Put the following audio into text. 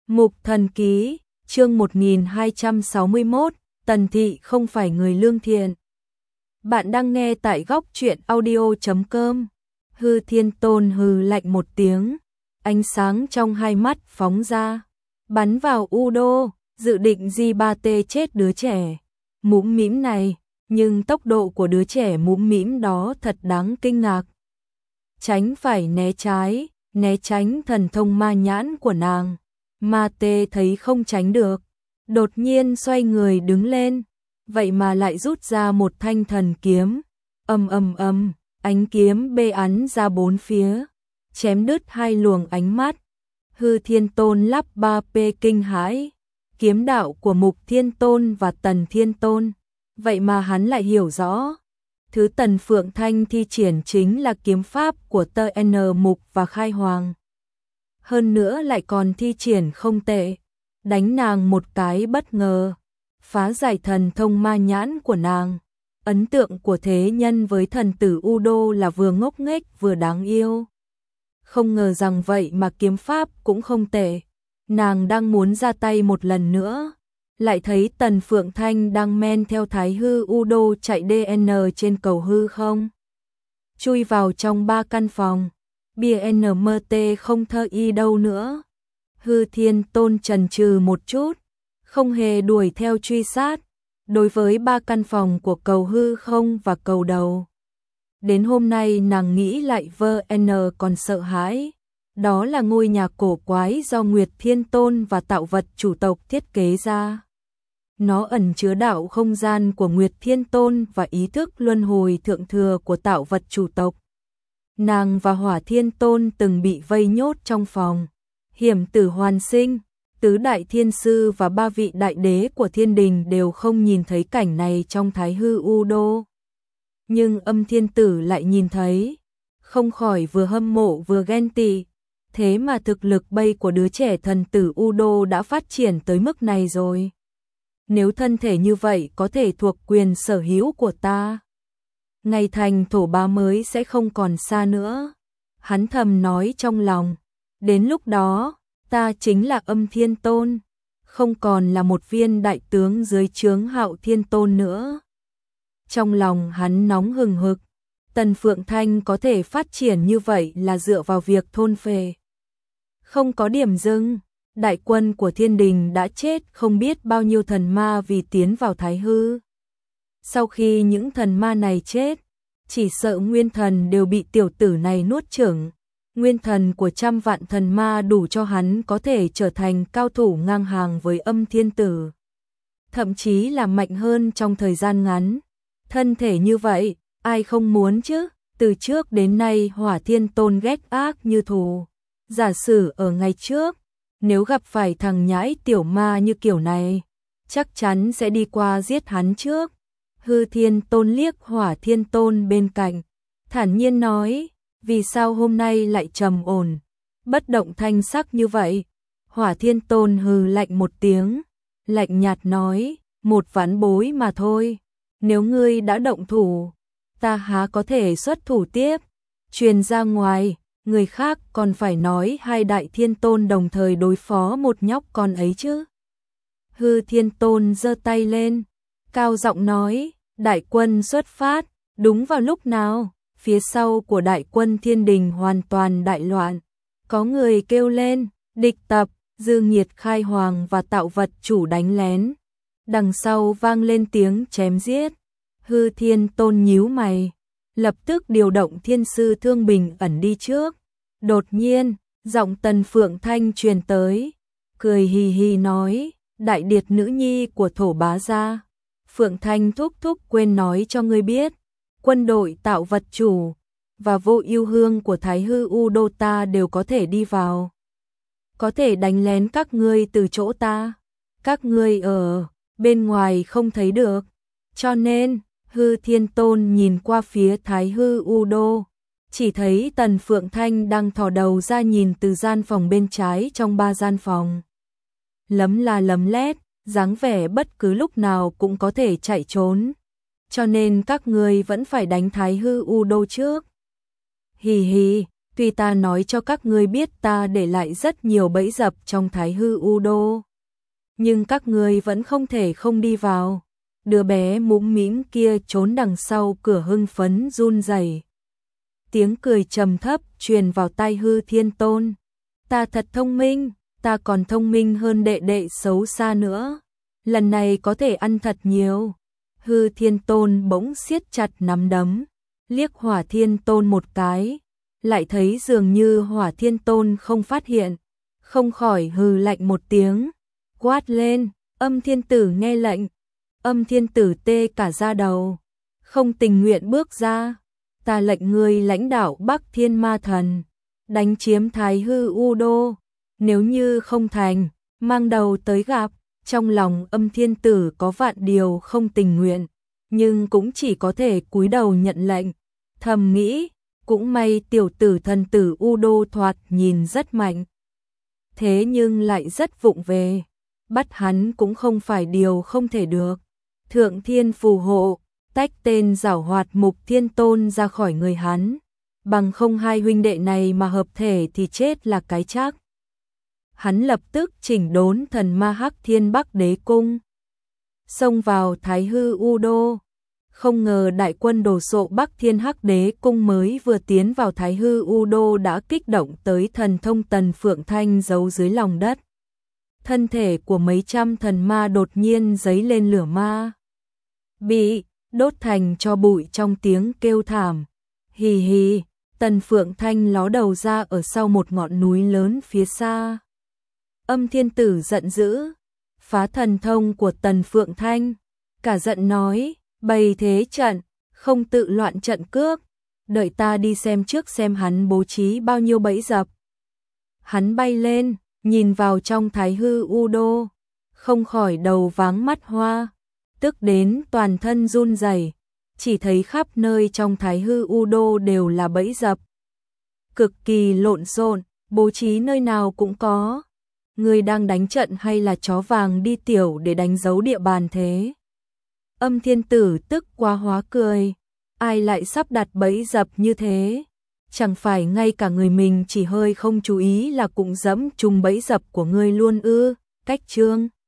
Mục Thần Ký, chương 1261, Tần Thị không phải người lương thiện. Bạn đang nghe tại góc truyện audio.com. Hư Thiên Tôn hừ lạnh một tiếng, ánh sáng trong hai mắt phóng ra, bắn vào Udo, dự định di ba tê chết đứa trẻ mũm mĩm này, nhưng tốc độ của đứa trẻ mũm mĩm đó thật đáng kinh ngạc. Tránh phải né trái, né tránh thần thông ma nhãn của nàng. Ma tê thấy không tránh được, đột nhiên xoay người đứng lên, vậy mà lại rút ra một thanh thần kiếm. Ầm, ánh kiếm bê ắn ra bốn phía, chém đứt hai luồng ánh mắt. Hư Thiên Tôn lắp ba pê kinh hãi, kiếm đạo của Mục Thiên Tôn và Tần Thiên Tôn, vậy mà hắn lại hiểu rõ. Thứ Tần Phượng Thanh thi triển chính là kiếm pháp của TN Mục và Khai Hoàng. Hơn nữa lại còn thi triển không tệ, đánh nàng một cái bất ngờ, phá giải thần thông ma nhãn của nàng. Ấn tượng của thế nhân với thần tử Udo là vừa ngốc nghếch vừa đáng yêu. Không ngờ rằng vậy mà kiếm pháp cũng không tệ. Nàng đang muốn ra tay một lần nữa, lại thấy Tần Phượng Thanh đang men theo Thái Hư Udo chạy DN trên cầu hư không, chui vào trong ba căn phòng. BNMT không thơ y đâu nữa. Hư Thiên Tôn chần chừ một chút, không hề đuổi theo truy sát. Đối với ba căn phòng của cầu hư không và cầu đầu, đến hôm nay nàng nghĩ lại VN còn sợ hãi. Đó là ngôi nhà cổ quái do Nguyệt Thiên Tôn và Tạo Vật chủ tộc thiết kế ra. Nó ẩn chứa đạo không gian của Nguyệt Thiên Tôn và ý thức luân hồi thượng thừa của Tạo Vật chủ tộc. Nàng và Hỏa Thiên Tôn từng bị vây nhốt trong phòng, hiểm tử hoàn sinh. Tứ đại thiên sư và ba vị đại đế của thiên đình đều không nhìn thấy cảnh này trong Thái Hư Udo. Nhưng Âm Thiên Tử lại nhìn thấy, không khỏi vừa hâm mộ vừa ghen tị. Thế mà thực lực bây của đứa trẻ thần tử Udo đã phát triển tới mức này rồi. Nếu thân thể như vậy có thể thuộc quyền sở hữu của ta, ngày thành thổ bá mới sẽ không còn xa nữa. Hắn thầm nói trong lòng, đến lúc đó, ta chính là Âm Thiên Tôn, không còn là một viên đại tướng dưới trướng Hạo Thiên Tôn nữa. Trong lòng hắn nóng hừng hực, Tần Phượng Thanh có thể phát triển như vậy là dựa vào việc thôn phệ. Không có điểm dừng, đại quân của thiên đình đã chết không biết bao nhiêu thần ma vì tiến vào Thái Hư. Sau khi những thần ma này chết, chỉ sợ nguyên thần đều bị tiểu tử này nuốt chửng. Nguyên thần của trăm vạn thần ma đủ cho hắn có thể trở thành cao thủ ngang hàng với Âm Thiên Tử, thậm chí là mạnh hơn trong thời gian ngắn. Thân thể như vậy, ai không muốn chứ? Từ trước đến nay Hỏa Thiên Tôn ghét ác như thù. Giả sử ở ngày trước, nếu gặp phải thằng nhãi tiểu ma như kiểu này, chắc chắn sẽ đi qua giết hắn trước. Hư Thiên Tôn liếc Hỏa Thiên Tôn bên cạnh, thản nhiên nói, vì sao hôm nay lại trầm ổn, bất động thanh sắc như vậy? Hỏa Thiên Tôn hừ lạnh một tiếng, lạnh nhạt nói, một ván bối mà thôi. Nếu ngươi đã động thủ, ta há có thể xuất thủ tiếp. Truyền ra ngoài, người khác còn phải nói hai đại thiên tôn đồng thời đối phó một nhóc con ấy chứ. Hư Thiên Tôn giơ tay lên, cao giọng nói, đại quân xuất phát. Đúng vào lúc nào, phía sau của đại quân thiên đình hoàn toàn đại loạn. Có người kêu lên, địch tập, Dư Nghiệt, Khai Hoàng và Tạo Vật chủ đánh lén. Đằng sau vang lên tiếng chém giết. Hư Thiên Tôn nhíu mày, lập tức điều động thiên sư Thương Bình ẩn đi trước. Đột nhiên, giọng Tần Phượng Thanh truyền tới, cười hì hì nói, đại điệt nữ nhi của thổ bá gia. Phượng Thanh thúc thúc quên nói cho ngươi biết, quân đội Tạo Vật chủ và Vô Ưu Hương của Thái Hư Udo ta đều có thể đi vào, có thể đánh lén các ngươi từ chỗ ta. Các ngươi ở bên ngoài không thấy được, cho nên Hư Thiên Tôn nhìn qua phía Thái Hư Udo, chỉ thấy Tần Phượng Thanh đang thò đầu ra nhìn từ gian phòng bên trái trong ba gian phòng. Lấm la lấm lét, dáng vẻ bất cứ lúc nào cũng có thể chạy trốn. Cho nên các ngươi vẫn phải đánh Thái Hư Udo trước. Hì hì, Tuy ta nói cho các ngươi biết ta để lại rất nhiều bẫy dập trong Thái Hư U Đô, nhưng các ngươi vẫn không thể không đi vào. Đứa bé mũm mĩm kia trốn đằng sau cửa hưng phấn run rẩy. Tiếng cười trầm thấp truyền vào tai Hư Thiên Tôn. Ta thật thông minh, ta còn thông minh hơn đệ đệ xấu xa nữa. Lần này có thể ăn thật nhiều. Hư Thiên Tôn bỗng siết chặt nắm đấm, liếc Hỏa Thiên Tôn một cái, lại thấy dường như Hỏa Thiên Tôn không phát hiện, không khỏi hừ lạnh một tiếng, quát lên. Âm Thiên Tử nghe lệnh. Âm Thiên Tử tê cả da đầu, không tình nguyện bước ra. Ta lệnh ngươi lãnh đạo Bắc Thiên Ma Thần, đánh chiếm Thái Hư U Đô. Nếu như không thành, mang đầu tới gặp. Trong lòng Âm Thiên Tử có vạn điều không tình nguyện, nhưng cũng chỉ có thể cúi đầu nhận lệnh. Thầm nghĩ, cũng may tiểu tử thần tử U Đô thoạt nhìn rất mạnh, thế nhưng lại rất vụng về, bắt hắn cũng không phải điều không thể được. Thượng Thiên phù hộ, tách tên giảo hoạt Mục Thiên Tôn ra khỏi người hắn, bằng không hai huynh đệ này mà hợp thể thì chết là cái chắc. Hắn lập tức chỉnh đốn thần ma Hắc Thiên Bắc Đế Cung, xông vào Thái Hư U Đô. Không ngờ đại quân đồ sộ Bắc Thiên Hắc Đế Cung mới vừa tiến vào Thái Hư U Đô đã kích động tới thần thông Tần Phượng Thanh giấu dưới lòng đất. Thân thể của mấy trăm thần ma đột nhiên giấy lên lửa ma, bị đốt thành tro bụi trong tiếng kêu thảm. Hì hì, Tần Phượng Thanh ló đầu ra ở sau một ngọn núi lớn phía xa. Âm Thiên Tử giận dữ, phá thần thông của Tần Phượng Thanh, cả giận nói, bày thế trận, không tự loạn trận cước, đợi ta đi xem trước xem hắn bố trí bao nhiêu bẫy dập. Hắn bay lên, nhìn vào trong Thái Hư U Đô, không khỏi đầu váng mắt hoa, tức đến toàn thân run rẩy, chỉ thấy khắp nơi trong Thái Hư U Đô đều là bẫy dập, cực kỳ lộn xộn, bố trí nơi nào cũng có. Người đang đánh trận hay là chó vàng đi tiểu để đánh dấu địa bàn thế? Âm Thiên Tử tức quá hóa cười, ai lại sắp đặt bẫy dập như thế? Chẳng phải ngay cả người mình chỉ hơi không chú ý là cũng dẫm trúng bẫy dập của ngươi luôn ư? Cách chương